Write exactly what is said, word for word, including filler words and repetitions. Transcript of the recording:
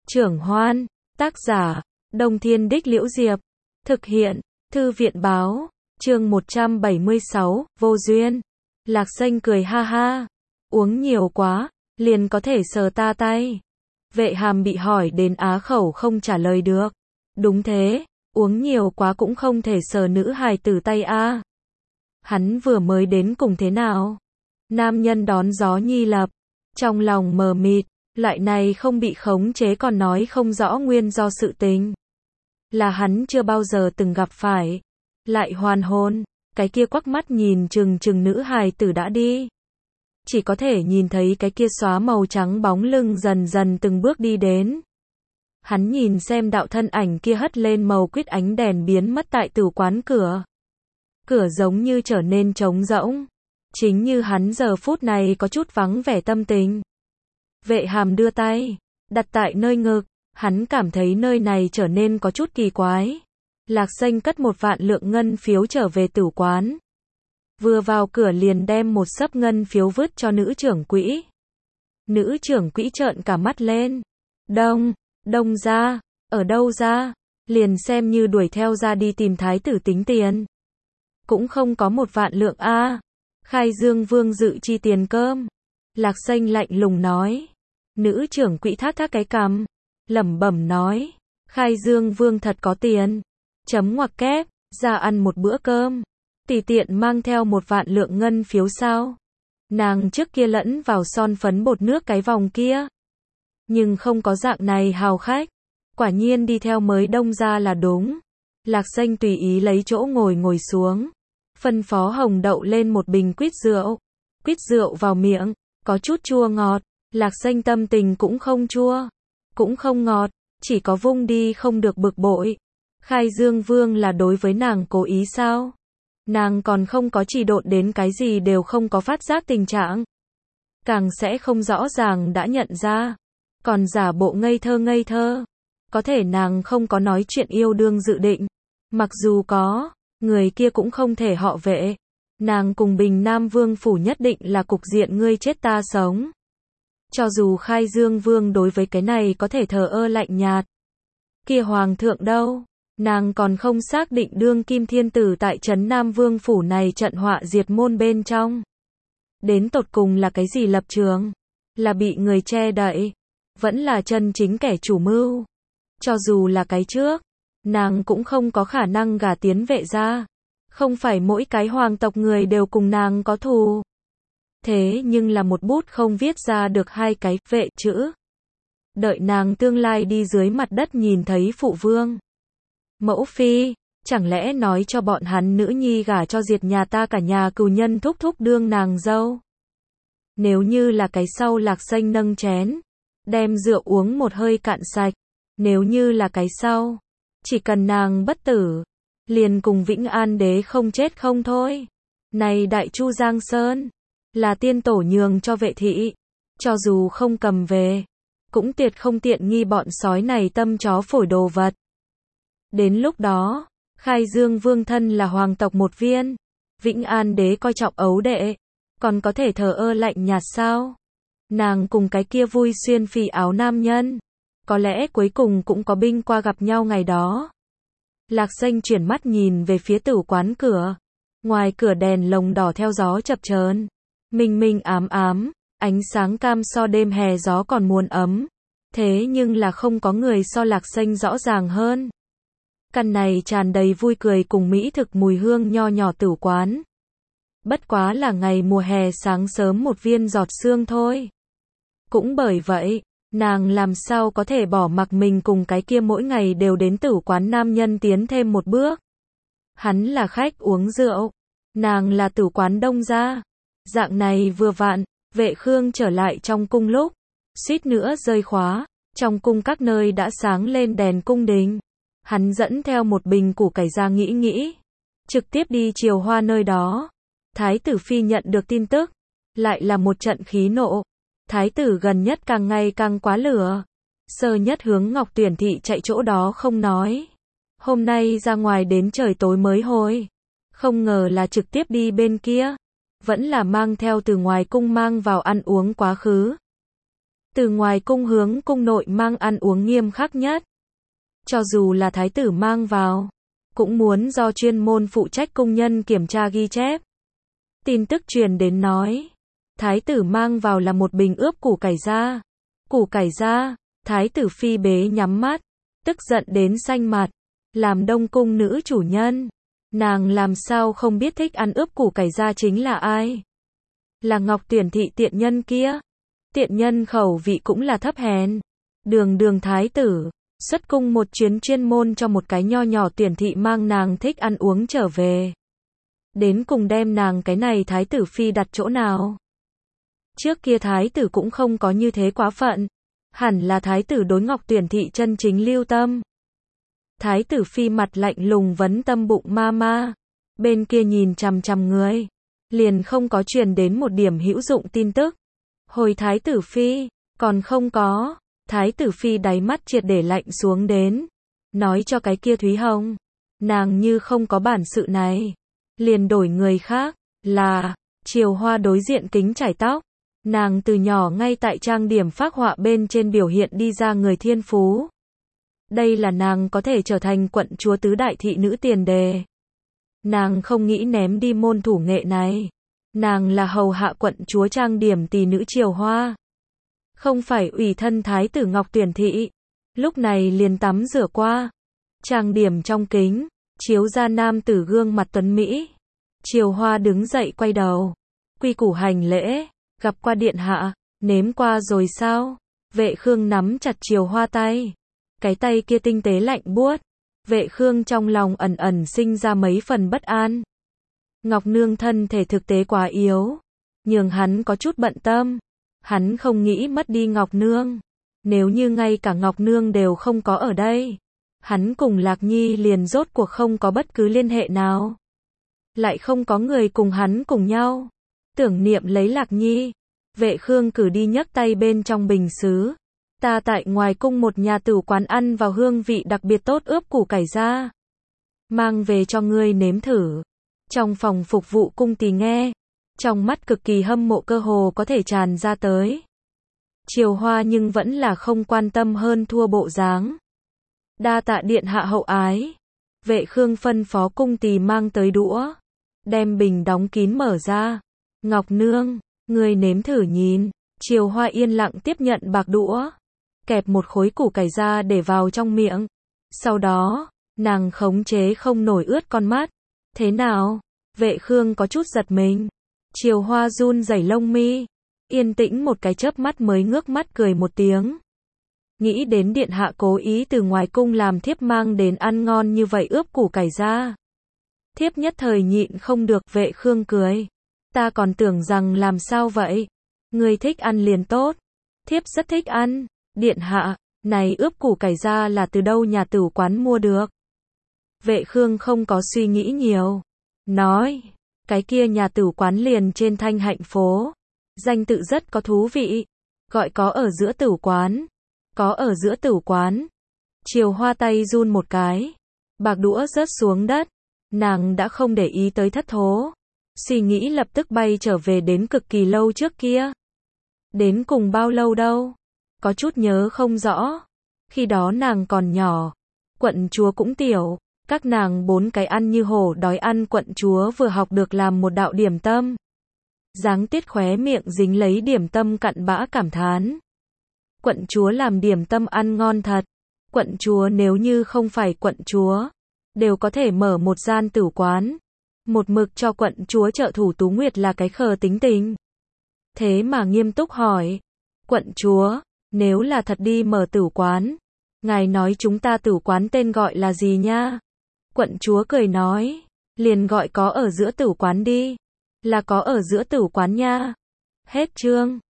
Trưởng Hoan, tác giả, Đông Thiên Đích Liễu Diệp, thực hiện, Thư viện Báo, chương một trăm bảy mươi sáu, vô duyên. Lạc Xanh cười ha ha, uống nhiều quá, liền có thể sờ ta tay. Vệ Hàm bị hỏi đến á khẩu không trả lời được. Đúng thế, uống nhiều quá cũng không thể sờ nữ hài tử tay a. Hắn vừa mới đến cùng thế nào? Nam nhân đón gió nhi lập, trong lòng mờ mịt, loại này không bị khống chế còn nói không rõ nguyên do sự tình. Là hắn chưa bao giờ từng gặp phải. Lại hoàn hồn, cái kia quắc mắt nhìn chừng chừng nữ hài tử đã đi. Chỉ có thể nhìn thấy cái kia xóa màu trắng bóng lưng dần dần từng bước đi đến. Hắn nhìn xem đạo thân ảnh kia hất lên màu quýt ánh đèn biến mất tại tử quán cửa. Cửa giống như trở nên trống rỗng. Chính như hắn giờ phút này có chút vắng vẻ tâm tình. Vệ Hàm đưa tay, đặt tại nơi ngực, hắn cảm thấy nơi này trở nên có chút kỳ quái. Lạc Xanh cất một vạn lượng ngân phiếu trở về tử quán. Vừa vào cửa liền đem một xấp ngân phiếu vứt cho nữ trưởng quỹ. Nữ trưởng quỹ trợn cả mắt lên. Đông, đông ra, ở đâu ra, liền xem như đuổi theo ra đi tìm thái tử tính tiền. Cũng không có một vạn lượng a. Khai Dương Vương dự chi tiền cơm. Lạc Xanh lạnh lùng nói. Nữ trưởng quỹ thác thác cái cằm, lẩm bẩm nói, Khai Dương Vương thật có tiền. Chấm ngoặc kép, ra ăn một bữa cơm, tùy tiện mang theo một vạn lượng ngân phiếu sao? Nàng trước kia lẫn vào son phấn bột nước cái vòng kia, nhưng không có dạng này hào khách. Quả nhiên đi theo mới đông ra là đúng. Lạc Xanh tùy ý lấy chỗ ngồi ngồi xuống, phân phó Hồng Đậu lên một bình quýt rượu. Quýt rượu vào miệng, có chút chua ngọt. Lạc Xanh tâm tình cũng không chua, cũng không ngọt, chỉ có vung đi không được bực bội. Khai Dương Vương là đối với nàng cố ý sao? Nàng còn không có chỉ độn đến cái gì đều không có phát giác tình trạng. Càng sẽ không rõ ràng đã nhận ra. Còn giả bộ ngây thơ ngây thơ. Có thể nàng không có nói chuyện yêu đương dự định. Mặc dù có, người kia cũng không thể họ Vệ. Nàng cùng Bình Nam Vương phủ nhất định là cục diện ngươi chết ta sống. Cho dù Khai Dương Vương đối với cái này có thể thờ ơ lạnh nhạt. Kia Hoàng thượng đâu? Nàng còn không xác định đương kim thiên tử tại trấn Nam Vương phủ này trận họa diệt môn bên trong. Đến tột cùng là cái gì lập trường? Là bị người che đậy? Vẫn là chân chính kẻ chủ mưu? Cho dù là cái trước, nàng cũng không có khả năng gả tiến Vệ gia. Không phải mỗi cái hoàng tộc người đều cùng nàng có thù. Thế nhưng là một bút không viết ra được hai cái vệ chữ. Đợi nàng tương lai đi dưới mặt đất nhìn thấy phụ vương, mẫu phi, chẳng lẽ nói cho bọn hắn nữ nhi gả cho diệt nhà ta cả nhà cừu nhân thúc thúc đương nàng dâu. Nếu như là cái sau, Lạc Xanh nâng chén, đem rượu uống một hơi cạn sạch. Nếu như là cái sau, chỉ cần nàng bất tử, liền cùng Vĩnh An đế không chết không thôi. Này Đại Chu Giang Sơn, là tiên tổ nhường cho Vệ thị, cho dù không cầm về, cũng tuyệt không tiện nghi bọn sói này tâm chó phổi đồ vật. Đến lúc đó, Khai Dương Vương thân là hoàng tộc một viên, Vĩnh An đế coi trọng ấu đệ, còn có thể thờ ơ lạnh nhạt sao? Nàng cùng cái kia vui xuyên phì áo nam nhân, có lẽ cuối cùng cũng có binh qua gặp nhau ngày đó. Lạc Xanh chuyển mắt nhìn về phía tử quán cửa. Ngoài cửa đèn lồng đỏ theo gió chập chờn, minh minh ám ám, ánh sáng cam so đêm hè gió còn muốn ấm. Thế nhưng là không có người so Lạc Xanh rõ ràng hơn. Căn này tràn đầy vui cười cùng mỹ thực mùi hương nho nhỏ tử quán. Bất quá là ngày mùa hè sáng sớm một viên giọt sương thôi. Cũng bởi vậy, nàng làm sao có thể bỏ mặc mình cùng cái kia mỗi ngày đều đến tử quán nam nhân tiến thêm một bước. Hắn là khách uống rượu, nàng là tử quán đông gia. Dạng này vừa vặn, Vệ Khương trở lại trong cung lúc, suýt nữa rơi khóa, trong cung các nơi đã sáng lên đèn cung đình. Hắn dẫn theo một bình củ cải ra nghĩ nghĩ, trực tiếp đi Triều Hoa nơi đó. Thái tử phi nhận được tin tức, lại là một trận khí nộ. Thái tử gần nhất càng ngày càng quá lửa. Sơ nhất hướng Ngọc Tuyển thị chạy chỗ đó không nói. Hôm nay ra ngoài đến trời tối mới hồi. Không ngờ là trực tiếp đi bên kia. Vẫn là mang theo từ ngoài cung mang vào ăn uống quá khứ. Từ ngoài cung hướng cung nội mang ăn uống nghiêm khắc nhất. Cho dù là thái tử mang vào, cũng muốn do chuyên môn phụ trách cung nhân kiểm tra ghi chép. Tin tức truyền đến nói, thái tử mang vào là một bình ướp củ cải da. Củ cải da, thái tử phi bế nhắm mắt, tức giận đến xanh mặt. Làm đông cung nữ chủ nhân, nàng làm sao không biết thích ăn ướp củ cải da chính là ai? Là Ngọc Tuyển thị tiện nhân kia. Tiện nhân khẩu vị cũng là thấp hèn. Đường đường thái tử, xuất cung một chuyến chuyên môn cho một cái nho nhỏ Tuyển thị mang nàng thích ăn uống trở về. Đến cùng đem nàng cái này thái tử phi đặt chỗ nào? Trước kia thái tử cũng không có như thế quá phận. Hẳn là thái tử đối Ngọc Tuyển thị chân chính lưu tâm. Thái tử phi mặt lạnh lùng vấn tâm bụng ma ma. Bên kia nhìn chằm chằm người. Liền không có truyền đến một điểm hữu dụng tin tức. Hồi thái tử phi, còn không có. Thái tử phi đáy mắt triệt để lạnh xuống đến. Nói cho cái kia Thúy Hồng. Nàng như không có bản sự này. Liền đổi người khác. Là, Triều Hoa đối diện kính trải tóc. Nàng từ nhỏ ngay tại trang điểm phác họa bên trên biểu hiện đi ra người thiên phú. Đây là nàng có thể trở thành quận chúa tứ đại thị nữ tiền đề. Nàng không nghĩ ném đi môn thủ nghệ này. Nàng là hầu hạ quận chúa trang điểm tỷ nữ Triều Hoa. Không phải ủy thân thái tử Ngọc Tuyển thị. Lúc này liền tắm rửa qua. Trang điểm trong kính, chiếu ra nam tử gương mặt tuấn Mỹ. Triều Hoa đứng dậy quay đầu. Quy củ hành lễ, gặp qua điện hạ, nếm qua rồi sao? Vệ Khương nắm chặt Triều Hoa tay. Cái tay kia tinh tế lạnh buốt. Vệ Khương trong lòng ẩn ẩn sinh ra mấy phần bất an. Ngọc Nương thân thể thực tế quá yếu, nhường hắn có chút bận tâm. Hắn không nghĩ mất đi Ngọc Nương. Nếu như ngay cả Ngọc Nương đều không có ở đây, hắn cùng Lạc Nhi liền rốt cuộc không có bất cứ liên hệ nào. Lại không có người cùng hắn cùng nhau. Tưởng niệm lấy Lạc Nhi. Vệ Khương cử đi nhấc tay bên trong bình sứ. Ta tại ngoài cung một nhà tử quán ăn vào hương vị đặc biệt tốt ướp củ cải da. Mang về cho ngươi nếm thử. Trong phòng phục vụ cung tỳ nghe. Trong mắt cực kỳ hâm mộ cơ hồ có thể tràn ra tới. Triều Hoa nhưng vẫn là không quan tâm hơn thua bộ dáng. Đa tạ điện hạ hậu ái. Vệ Khương phân phó cung tỳ mang tới đũa. Đem bình đóng kín mở ra. Ngọc Nương, ngươi nếm thử nhìn. Triều Hoa yên lặng tiếp nhận bạc đũa. Kẹp một khối củ cải da để vào trong miệng. Sau đó, nàng khống chế không nổi ướt con mắt. Thế nào? Vệ Khương có chút giật mình. Triều Hoa run rẩy lông mi. Yên tĩnh một cái chớp mắt mới ngước mắt cười một tiếng. Nghĩ đến điện hạ cố ý từ ngoài cung làm thiếp mang đến ăn ngon như vậy ướp củ cải da. Thiếp nhất thời nhịn không được. Vệ Khương cười. Ta còn tưởng rằng làm sao vậy? Ngươi thích ăn liền tốt. Thiếp rất thích ăn. Điện hạ, này ướp củ cải da là từ đâu nhà tử quán mua được? Vệ Khương không có suy nghĩ nhiều. Nói, cái kia nhà tử quán liền trên Thanh Hạnh phố. Danh tự rất có thú vị. Gọi có ở giữa tử quán. Có ở giữa tử quán. Triều Hoa tay run một cái. Bạc đũa rớt xuống đất. Nàng đã không để ý tới thất thố. Suy nghĩ lập tức bay trở về đến cực kỳ lâu trước kia. Đến cùng bao lâu đâu? Có chút nhớ không rõ. Khi đó nàng còn nhỏ. Quận chúa cũng tiểu. Các nàng bốn cái ăn như hổ đói ăn quận chúa vừa học được làm một đạo điểm tâm. Giáng Tiết khóe miệng dính lấy điểm tâm cặn bã cảm thán. Quận chúa làm điểm tâm ăn ngon thật. Quận chúa nếu như không phải quận chúa, đều có thể mở một gian tử quán. Một mực cho quận chúa trợ thủ Tú Nguyệt là cái khờ tính tình. Thế mà nghiêm túc hỏi. Quận chúa, nếu là thật đi mở tử quán, ngài nói chúng ta tử quán tên gọi là gì nha? Quận chúa cười nói. Liền gọi có ở giữa tử quán đi. Là có ở giữa tử quán nha. Hết chương.